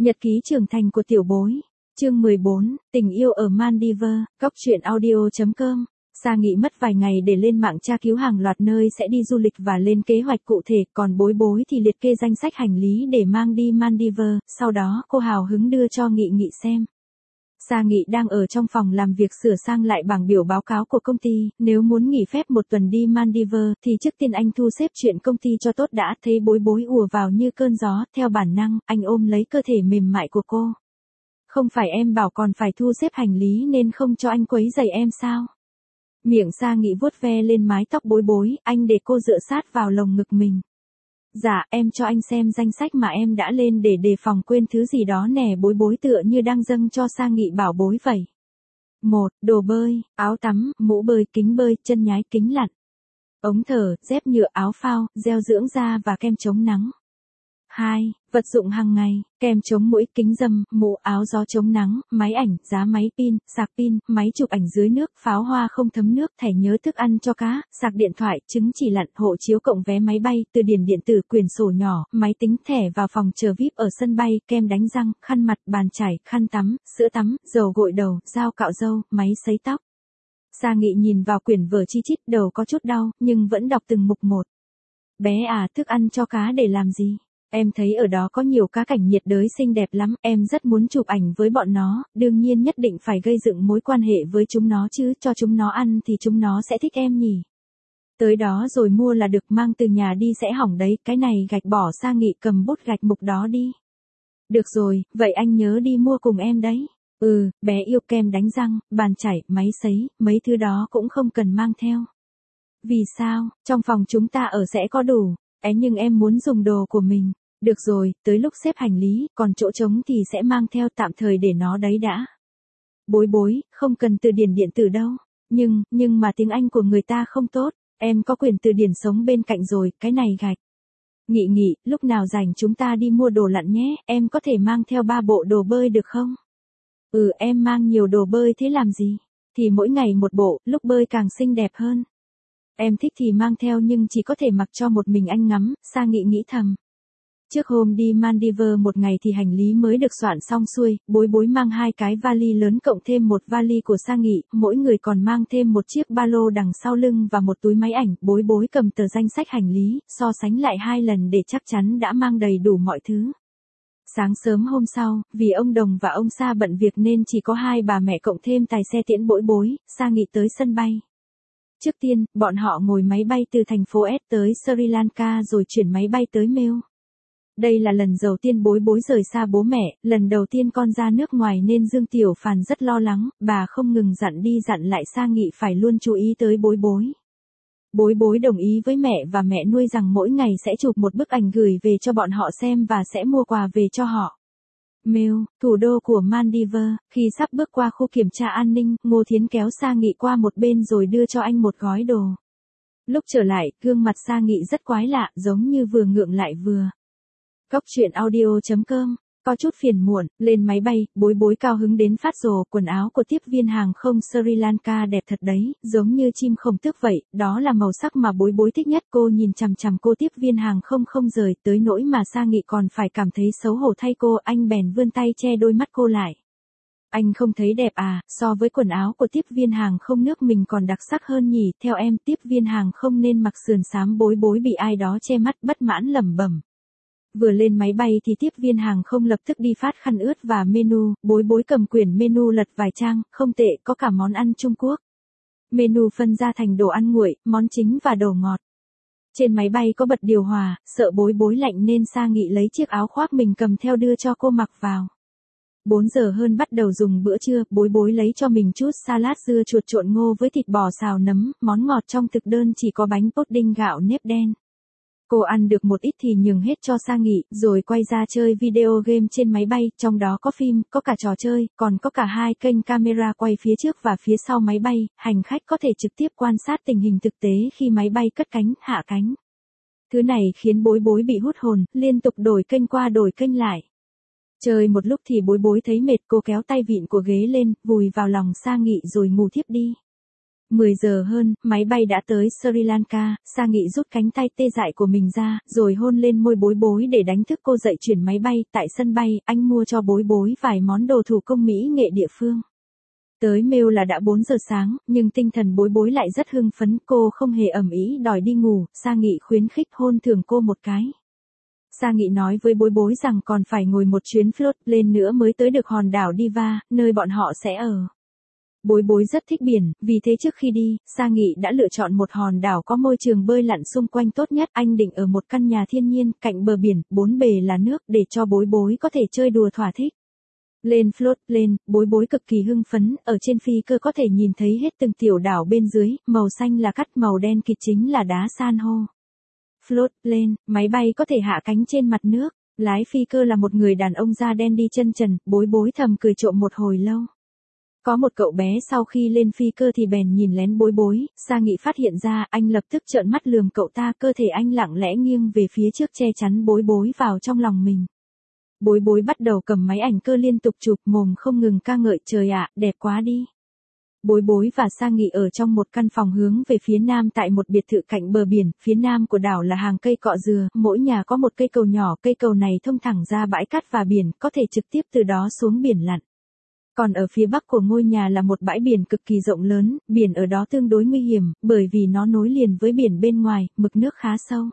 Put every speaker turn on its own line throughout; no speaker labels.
Nhật ký trưởng thành của tiểu bối. Chương 14, tình yêu ở Maldives, góc truyện audio.com. Sa Nghị mất vài ngày để lên mạng tra cứu hàng loạt nơi sẽ đi du lịch và lên kế hoạch cụ thể, còn bối bối thì liệt kê danh sách hành lý để mang đi Maldives, sau đó cô hào hứng đưa cho Nghị xem. Sa Nghị đang ở trong phòng làm việc sửa sang lại bảng biểu báo cáo của công ty, nếu muốn nghỉ phép một tuần đi Maldives thì trước tiên anh thu xếp chuyện công ty cho tốt đã. Thấy bối bối ùa vào như cơn gió, theo bản năng, anh ôm lấy cơ thể mềm mại của cô. Không phải em bảo còn phải thu xếp hành lý nên không cho anh quấy rầy em sao? Miệng Sa Nghị vuốt ve lên mái tóc bối bối, anh để cô dựa sát vào lồng ngực mình. Dạ, em cho anh xem danh sách mà em đã lên để đề phòng quên thứ gì đó nè. Bối bối tựa như đang dâng cho Sa Nghị bảo bối vậy. 1. Đồ bơi, áo tắm, mũ bơi, kính bơi, chân nhái, kính lặn. Ống thở, dép nhựa, áo phao, gel dưỡng da và kem chống nắng. 2. Vật dụng hàng ngày, kem chống muỗi, kính râm, mũ, áo gió chống nắng, máy ảnh, giá máy pin, sạc pin, máy chụp ảnh dưới nước, pháo hoa không thấm nước, thẻ nhớ thức ăn cho cá, sạc điện thoại, chứng chỉ lặn, hộ chiếu cộng vé máy bay, từ điển điện tử, quyển sổ nhỏ, máy tính, thẻ vào phòng chờ VIP ở sân bay, kem đánh răng, khăn mặt, bàn chải, khăn tắm, sữa tắm, dầu gội đầu, dao cạo râu, máy sấy tóc. Sa Nghị nhìn vào quyển vở chi chít, đầu có chút đau, nhưng vẫn đọc từng mục một. Bé à, thức ăn cho cá để làm gì? Em thấy ở đó có nhiều cá cảnh nhiệt đới xinh đẹp lắm, em rất muốn chụp ảnh với bọn nó, đương nhiên nhất định phải gây dựng mối quan hệ với chúng nó chứ, cho chúng nó ăn thì chúng nó sẽ thích em nhỉ. Tới đó rồi mua là được, mang từ nhà đi sẽ hỏng đấy, cái này gạch bỏ. Sa Nghị cầm bút gạch mục đó đi. Được rồi, vậy anh nhớ đi mua cùng em đấy. Bé yêu kem đánh răng, bàn chải, máy sấy, mấy thứ đó cũng không cần mang theo. Vì sao, trong phòng chúng ta ở sẽ có đủ, nhưng em muốn dùng đồ của mình. Được rồi, tới lúc xếp hành lý, còn chỗ trống thì sẽ mang theo, tạm thời để nó đấy đã. Bối bối, không cần từ điển điện tử đâu. Nhưng mà tiếng Anh của người ta không tốt, em có quyển từ điển sống bên cạnh rồi, cái này gạch. Nghị, lúc nào rảnh chúng ta đi mua đồ lặn nhé, em có thể mang theo 3 bộ đồ bơi được không? Em mang nhiều đồ bơi thế làm gì? Thì mỗi ngày một bộ, lúc bơi càng xinh đẹp hơn. Em thích thì mang theo nhưng chỉ có thể mặc cho một mình anh ngắm, Sa Nghị nghĩ thầm. Trước hôm đi Maldives một ngày thì hành lý mới được soạn xong xuôi, bối bối mang 2 cái vali lớn cộng thêm một vali của Sa Nghị, mỗi người còn mang thêm một chiếc ba lô đằng sau lưng và một túi máy ảnh. Bối bối cầm tờ danh sách hành lý, so sánh lại 2 lần để chắc chắn đã mang đầy đủ mọi thứ. Sáng sớm hôm sau, vì ông Đồng và ông Sa bận việc nên chỉ có 2 bà mẹ cộng thêm tài xe tiễn bối bối, Sa Nghị tới sân bay. Trước tiên, bọn họ ngồi máy bay từ thành phố S tới Sri Lanka rồi chuyển máy bay tới Male. Đây là lần đầu tiên bối bối rời xa bố mẹ, lần đầu tiên con ra nước ngoài nên Dương Tiểu Phàn rất lo lắng, bà không ngừng dặn đi dặn lại Sa Nghị phải luôn chú ý tới bối bối. Bối bối đồng ý với mẹ và mẹ nuôi rằng mỗi ngày sẽ chụp một bức ảnh gửi về cho bọn họ xem và sẽ mua quà về cho họ. Male, thủ đô của Maldives, khi sắp bước qua khu kiểm tra an ninh, Ngô Thiến kéo Sa Nghị qua một bên rồi đưa cho anh một gói đồ. Lúc trở lại, gương mặt Sa Nghị rất quái lạ, giống như vừa ngượng lại vừa. Góc truyện audio.com, có chút phiền muộn, lên máy bay, bối bối cao hứng đến phát rồ, quần áo của tiếp viên hàng không Sri Lanka đẹp thật đấy, giống như chim không tước vậy, đó là màu sắc mà bối bối thích nhất. Cô nhìn chằm chằm cô tiếp viên hàng không không rời, tới nỗi mà Sa Nghị còn phải cảm thấy xấu hổ thay cô, anh bèn vươn tay che đôi mắt cô lại. Anh không thấy đẹp à, so với quần áo của tiếp viên hàng không nước mình còn đặc sắc hơn nhỉ, theo em tiếp viên hàng không nên mặc sườn xám. Bối bối bị ai đó che mắt, bất mãn lẩm bẩm. Vừa lên máy bay thì tiếp viên hàng không lập tức đi phát khăn ướt và menu, bối bối cầm quyển menu lật vài trang, không tệ, có cả món ăn Trung Quốc. Menu phân ra thành đồ ăn nguội, món chính và đồ ngọt. Trên máy bay có bật điều hòa, sợ bối bối lạnh nên Sa Nghị lấy chiếc áo khoác mình cầm theo đưa cho cô mặc vào. 4 giờ hơn bắt đầu dùng bữa trưa, bối bối lấy cho mình chút salad dưa chuột trộn ngô với thịt bò xào nấm, món ngọt trong thực đơn chỉ có bánh pudding gạo nếp đen. Cô ăn được một ít thì nhường hết cho Sa Nghị, rồi quay ra chơi video game trên máy bay, trong đó có phim, có cả trò chơi, còn có cả 2 kênh camera quay phía trước và phía sau máy bay, hành khách có thể trực tiếp quan sát tình hình thực tế khi máy bay cất cánh, hạ cánh. Thứ này khiến bối bối bị hút hồn, liên tục đổi kênh qua đổi kênh lại. Chơi một lúc thì bối bối thấy mệt, cô kéo tay vịn của ghế lên, vùi vào lòng Sa Nghị rồi ngủ thiếp đi. 10 giờ hơn, máy bay đã tới Sri Lanka, Sa Nghị rút cánh tay tê dại của mình ra, rồi hôn lên môi Bối Bối để đánh thức cô dậy chuyển máy bay. Tại sân bay, anh mua cho Bối Bối vài món đồ thủ công mỹ nghệ địa phương. Tới mail là đã 4 giờ sáng, nhưng tinh thần Bối Bối lại rất hưng phấn, cô không hề ầm ĩ đòi đi ngủ, Sa Nghị khuyến khích hôn thưởng cô một cái. Sa Nghị nói với Bối Bối rằng còn phải ngồi một chuyến float lên nữa mới tới được hòn đảo Diva, nơi bọn họ sẽ ở. Bối Bối rất thích biển, vì thế trước khi đi, Sa Nghị đã lựa chọn một hòn đảo có môi trường bơi lặn xung quanh tốt nhất. Anh định ở một căn nhà thiên nhiên, cạnh bờ biển, bốn bề là nước để cho Bối Bối có thể chơi đùa thỏa thích. Lên float lên, Bối Bối cực kỳ hưng phấn, ở trên phi cơ có thể nhìn thấy hết từng tiểu đảo bên dưới, màu xanh là cát, màu đen kịt chính là đá san hô. Float lên, máy bay có thể hạ cánh trên mặt nước, lái phi cơ là một người đàn ông da đen đi chân trần, Bối Bối thầm cười trộm một hồi lâu. Có một cậu bé sau khi lên phi cơ thì bèn nhìn lén Bối Bối, Sa Nghị phát hiện ra, anh lập tức trợn mắt lườm cậu ta, cơ thể anh lặng lẽ nghiêng về phía trước che chắn Bối Bối vào trong lòng mình. Bối Bối bắt đầu cầm máy ảnh cơ liên tục chụp, mồm không ngừng ca ngợi, trời ạ, đẹp quá đi. Bối Bối và Sa Nghị ở trong một căn phòng hướng về phía nam tại một biệt thự cạnh bờ biển, phía nam của đảo là hàng cây cọ dừa, mỗi nhà có một cây cầu nhỏ, cây cầu này thông thẳng ra bãi cát và biển, có thể trực tiếp từ đó xuống biển lặn. Còn ở phía bắc của ngôi nhà là một bãi biển cực kỳ rộng lớn, biển ở đó tương đối nguy hiểm, bởi vì nó nối liền với biển bên ngoài, mực nước khá sâu.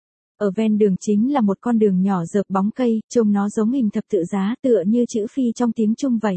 Ở ven đường chính là một con đường nhỏ rợp bóng cây, trông nó giống hình thập tự giá, tựa như chữ phi trong tiếng Trung vậy.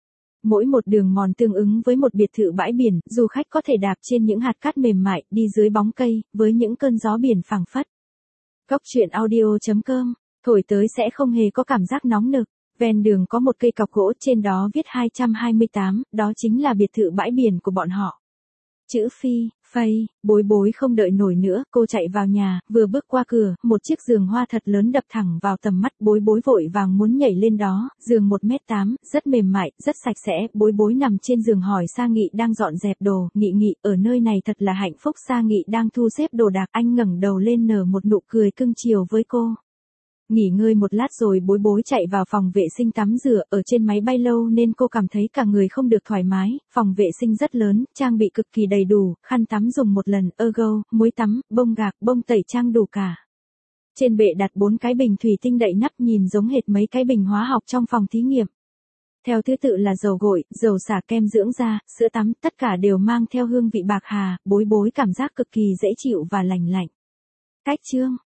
Mỗi một đường mòn tương ứng với một biệt thự bãi biển, du khách có thể đạp trên những hạt cát mềm mại, đi dưới bóng cây, với những cơn gió biển phảng phất. Góc truyện audio.com, thổi tới sẽ không hề có cảm giác nóng nực. Ven đường có một cây cọc gỗ, trên đó viết 228, đó chính là biệt thự bãi biển của bọn họ. Chữ phi, phây, Bối Bối không đợi nổi nữa, cô chạy vào nhà, vừa bước qua cửa, một chiếc giường hoa thật lớn đập thẳng vào tầm mắt, Bối Bối vội vàng muốn nhảy lên đó, giường 1m8, rất mềm mại, rất sạch sẽ, Bối Bối nằm trên giường hỏi Sa Nghị đang dọn dẹp đồ, Nghị, ở nơi này thật là hạnh phúc. Sa Nghị đang thu xếp đồ đạc, anh ngẩng đầu lên nở một nụ cười cưng chiều với cô. Nghỉ ngơi một lát rồi Bối Bối chạy vào phòng vệ sinh tắm rửa, ở trên máy bay lâu nên cô cảm thấy cả người không được thoải mái, phòng vệ sinh rất lớn, trang bị cực kỳ đầy đủ, khăn tắm dùng một lần, ergo, muối tắm, bông gạc, bông tẩy trang đủ cả. Trên bệ đặt 4 cái bình thủy tinh đậy nắp nhìn giống hệt mấy cái bình hóa học trong phòng thí nghiệm. Theo thứ tự là dầu gội, dầu xả, kem dưỡng da, sữa tắm, tất cả đều mang theo hương vị bạc hà, Bối Bối cảm giác cực kỳ dễ chịu và lành lạnh. Cách chương